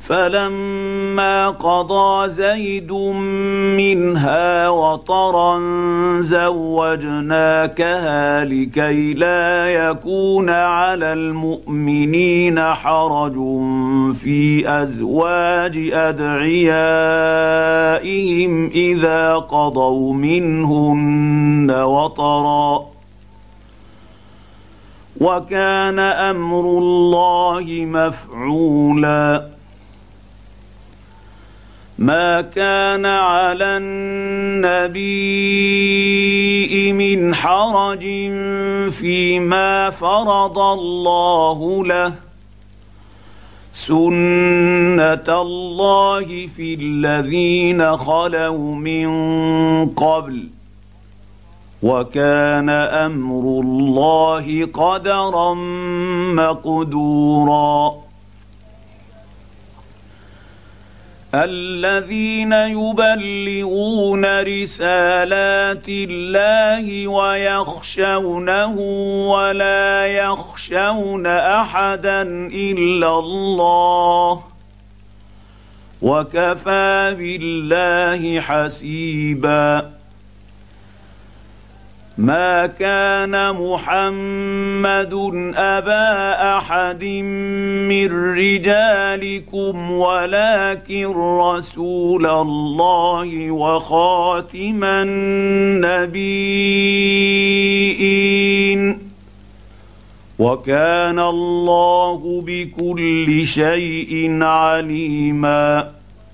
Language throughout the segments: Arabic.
فلما قضى زيد منها وطرا زوجناكها لكي لا يكون على المؤمنين حرج في أزواج أدعيائهم إذا قضوا منهن وطرا وكان أمر الله مفعولا ما كان على النبي من حرج فيما فرض الله له سنة الله في الذين خلوا من قبل وكان أمر الله قدرا مقدورا الذين يبلغون رسالات الله ويخشونه ولا يخشون أحدا إلا الله وكفى بالله حسيبا ما كان محمد أبا أحد من رجالكم ولكن رسول الله وخاتم النبيين وكان الله بكل شيء عليما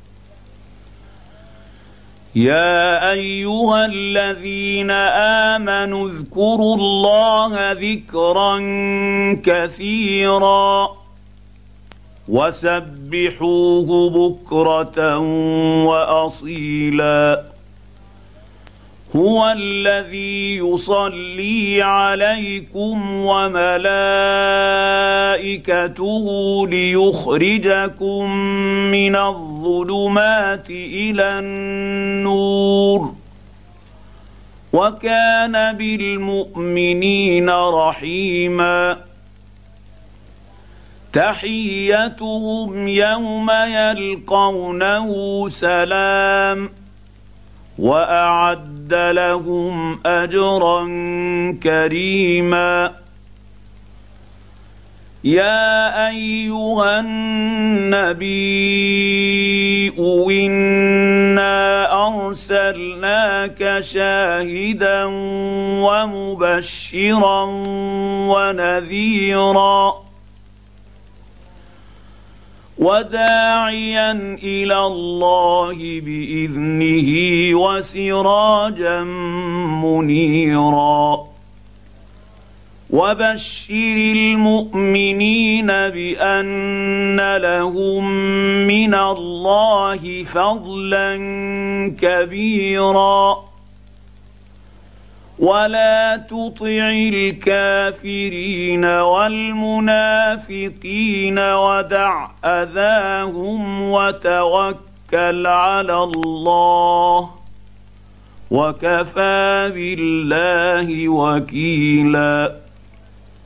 يا أيها الذين آمنوا اذكروا الله ذكرا كثيرا وسبحوه بكرة وأصيلا هو الذي يصلي عليكم وملائكته ليخرجكم من الظلمات إلى النور وكان بالمؤمنين رحيما تحيتهم يوم يلقونه سلام وأعد لهم أجرا كريما يا أيها النبي إنا أرسلناك شاهدا ومبشرا ونذيرا وداعيا إلى الله بإذنه وسراجا منيرا وبشر المؤمنين بأن لهم من الله فضلا كبيرا ولا تطع الكافرين والمنافقين ودع أذاهم وتوكل على الله وكفى بالله وكيلا